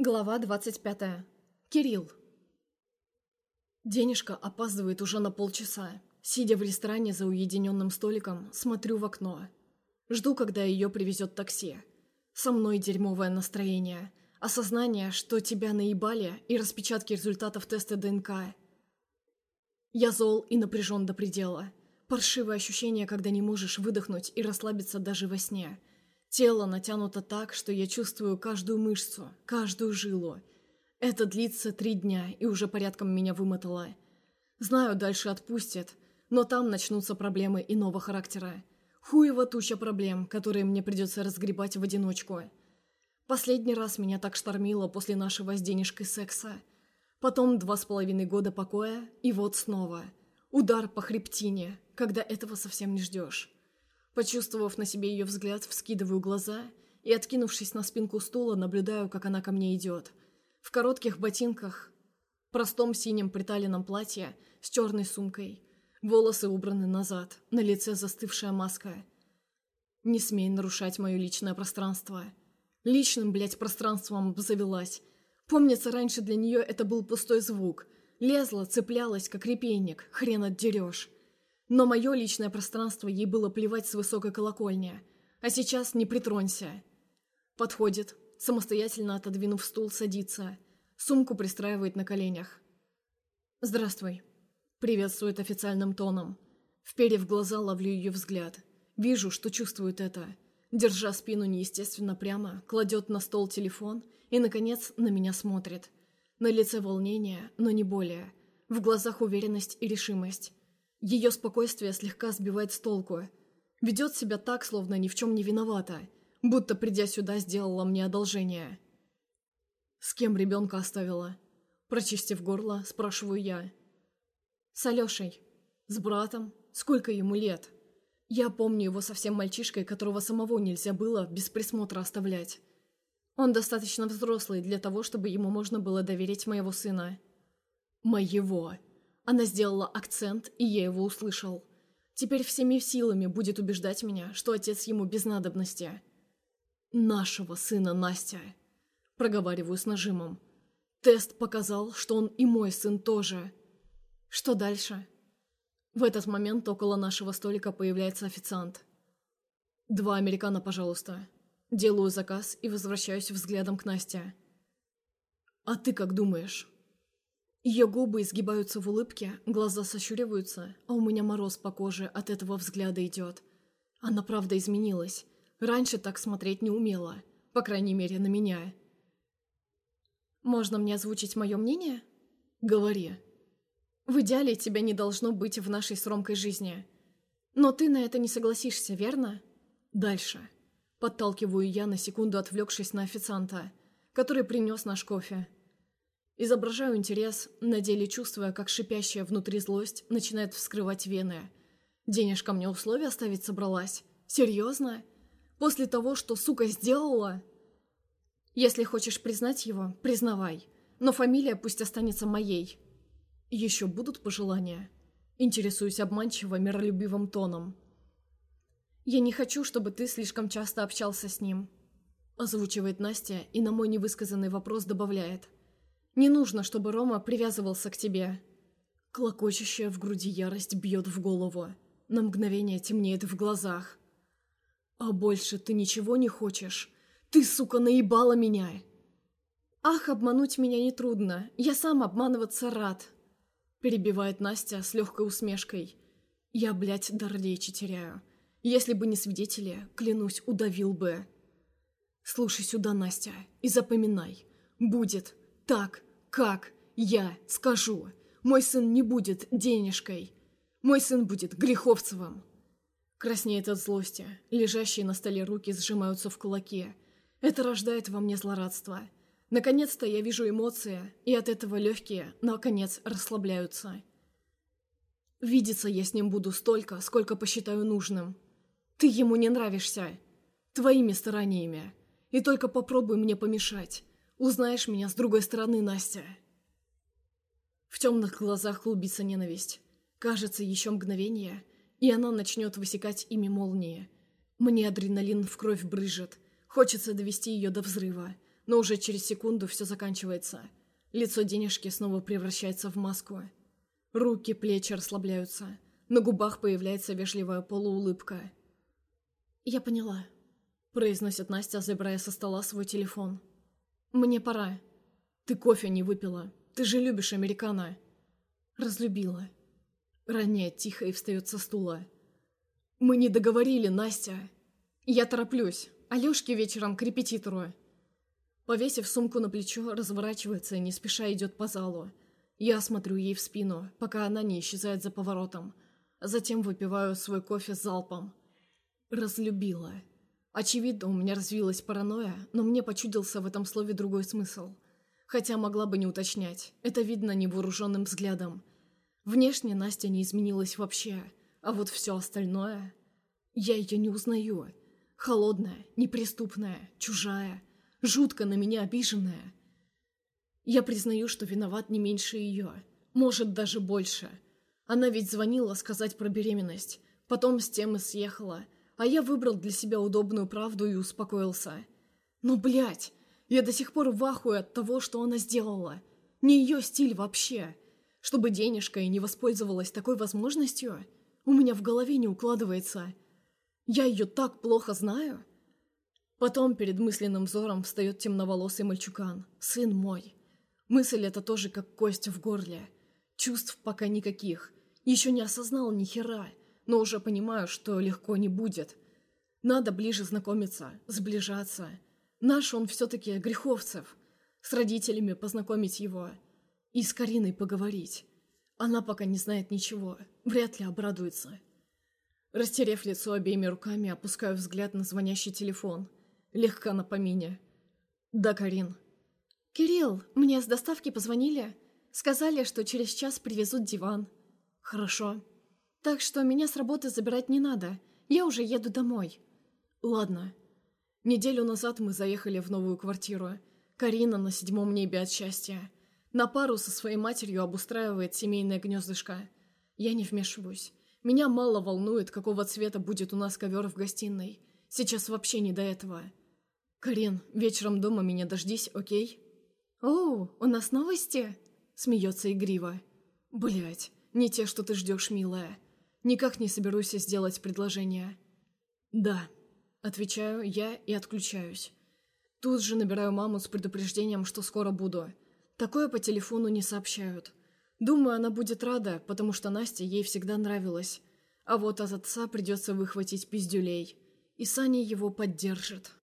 Глава 25. Кирилл. Денежка опаздывает уже на полчаса. Сидя в ресторане за уединенным столиком, смотрю в окно. Жду, когда ее привезет такси. Со мной дерьмовое настроение. Осознание, что тебя наебали, и распечатки результатов теста ДНК. Я зол и напряжен до предела. Паршивое ощущение, когда не можешь выдохнуть и расслабиться даже во сне. Тело натянуто так, что я чувствую каждую мышцу, каждую жилу. Это длится 3 дня и уже порядком меня вымотало. Знаю, дальше отпустят, но там начнутся проблемы иного характера. Хуево туча проблем, которые мне придется разгребать в одиночку. Последний раз меня так штормило после нашего с денежкой секса. Потом 2,5 года покоя, и вот снова. Удар по хребтине, когда этого совсем не ждешь. Почувствовав на себе ее взгляд, вскидываю глаза и, откинувшись на спинку стула, наблюдаю, как она ко мне идет. В коротких ботинках, простом синем приталенном платье с черной сумкой. Волосы убраны назад, на лице застывшая маска. Не смей нарушать мое личное пространство. Личным, блядь, пространством обзавелась. Помнится, раньше для нее это был пустой звук. Лезла, цеплялась, как репейник, хрен отдерешь. Но мое личное пространство ей было плевать с высокой колокольни. А сейчас не притронься. Подходит, самостоятельно отодвинув стул, садится. Сумку пристраивает на коленях. «Здравствуй», — приветствует официальным тоном. Вперев глаза, ловлю ее взгляд. Вижу, что чувствует это. Держа спину неестественно прямо, кладет на стол телефон и, наконец, на меня смотрит. На лице волнение, но не более. В глазах уверенность и решимость. Ее спокойствие слегка сбивает с толку. Ведет себя так, словно ни в чем не виновата, будто, придя сюда, сделала мне одолжение. «С кем ребенка оставила?» Прочистив горло, спрашиваю я. «С Алешей. С братом. Сколько ему лет?» Я помню его совсем мальчишкой, которого самого нельзя было без присмотра оставлять. Он достаточно взрослый для того, чтобы ему можно было доверить моего сына. «Моего!» Она сделала акцент, и я его услышал. Теперь всеми силами будет убеждать меня, что отец ему без надобности. «Нашего сына, Настя!» Проговариваю с нажимом. Тест показал, что он и мой сын тоже. Что дальше? В этот момент около нашего столика появляется официант. 2 американо, пожалуйста. Делаю заказ и возвращаюсь взглядом к Насте. «А ты как думаешь?» Ее губы изгибаются в улыбке, глаза сощуриваются, а у меня мороз по коже от этого взгляда идет. Она правда изменилась. Раньше так смотреть не умела, по крайней мере, на меня. «Можно мне озвучить мое мнение?» «Говори». «В идеале тебя не должно быть в нашей с Ромкой жизни. Но ты на это не согласишься, верно?» «Дальше». Подталкиваю я, на секунду отвлекшись на официанта, который принес наш кофе. Изображаю интерес, на деле чувствуя, как шипящая внутри злость начинает вскрывать вены. Денежка мне условия ставить собралась? Серьезно? После того, что, сука, сделала? Если хочешь признать его, признавай. Но фамилия пусть останется моей. Еще будут пожелания? Интересуюсь обманчиво миролюбивым тоном. Я не хочу, чтобы ты слишком часто общался с ним. Озвучивает Настя и на мой невысказанный вопрос добавляет. Не нужно, чтобы Рома привязывался к тебе. Клокочущая в груди ярость бьет в голову. На мгновение темнеет в глазах. А больше ты ничего не хочешь? Ты, сука, наебала меня! Ах, обмануть меня нетрудно. Я сам обманываться рад. Перебивает Настя с легкой усмешкой. Я, блядь, дар речи теряю. Если бы не свидетели, клянусь, удавил бы. Слушай сюда, Настя, и запоминай. Будет так, как я скажу. Мой сын не будет денежкой. Мой сын будет Греховцевым. Краснеет от злости. Лежащие на столе руки сжимаются в кулаки. Это рождает во мне злорадство. Наконец-то я вижу эмоции, и от этого легкие, наконец, расслабляются. Видеться я с ним буду столько, сколько посчитаю нужным. Ты ему не нравишься. Твоими стараниями. И только попробуй мне помешать. Узнаешь меня с другой стороны, Настя. В темных глазах клубится ненависть. Кажется, еще мгновение, и она начнет высекать ими молнии. Мне адреналин в кровь брызжет. Хочется довести ее до взрыва. но уже через секунду все заканчивается. Лицо Денежки снова превращается в маску. Руки, плечи расслабляются. На губах появляется вежливая полуулыбка. «Я поняла», — произносит Настя, забирая со стола свой телефон. «Мне пора». «Ты кофе не выпила. Ты же любишь американо». «Разлюбила». Роняет тихо и встает со стула. «Мы не договорили, Настя». «Я тороплюсь. Алёшке вечером к репетитору». Повесив сумку на плечо, разворачивается и не спеша идет по залу. Я смотрю ей в спину, пока она не исчезает за поворотом. Затем выпиваю свой кофе залпом. Разлюбила. Очевидно, у меня развилась паранойя, но мне почудился в этом слове другой смысл. Хотя могла бы не уточнять, это видно невооруженным взглядом. Внешне Настя не изменилась вообще, а вот все остальное... Я ее не узнаю. Холодная, неприступная, чужая, жутко на меня обиженная. Я признаю, что виноват не меньше ее, может, даже больше. Она ведь звонила сказать про беременность, потом с темы съехала, а я выбрал для себя удобную правду и успокоился. Но, блядь, я до сих пор в ахуе от того, что она сделала. Не ее стиль вообще. Чтобы Денежка и не воспользовалась такой возможностью, у меня в голове не укладывается. Я ее так плохо знаю. Потом перед мысленным взором встает темноволосый мальчуган, сын мой. Мысль эта тоже как кость в горле. Чувств пока никаких. Еще не осознал ни хера, но уже понимаю, что легко не будет. Надо ближе знакомиться, сближаться. Наш он все-таки Греховцев. С родителями познакомить его. И с Кариной поговорить. Она пока не знает ничего, вряд ли обрадуется. Растерев лицо обеими руками, опускаю взгляд на звонящий телефон. Легка на помине. «Да, Карин». «Кирилл, мне с доставки позвонили. Сказали, что через час привезут диван». «Хорошо. Так что меня с работы забирать не надо. Я уже еду домой». «Ладно». Неделю назад мы заехали в новую квартиру. Карина на 7-м небе от счастья. На пару со своей матерью обустраивает семейное гнездышко. Я не вмешиваюсь. Меня мало волнует, какого цвета будет у нас ковер в гостиной. Сейчас вообще не до этого. «Карин, вечером дома меня дождись, окей?» «Оу, у нас новости?» Смеется игриво. «Блядь, не те, что ты ждешь, милая. Никак не соберусь сделать предложение». «Да», — отвечаю я и отключаюсь. Тут же набираю маму с предупреждением, что скоро буду. Такое по телефону не сообщают. Думаю, она будет рада, потому что Настя ей всегда нравилась. А вот от отца придется выхватить пиздюлей. И Саня его поддержит.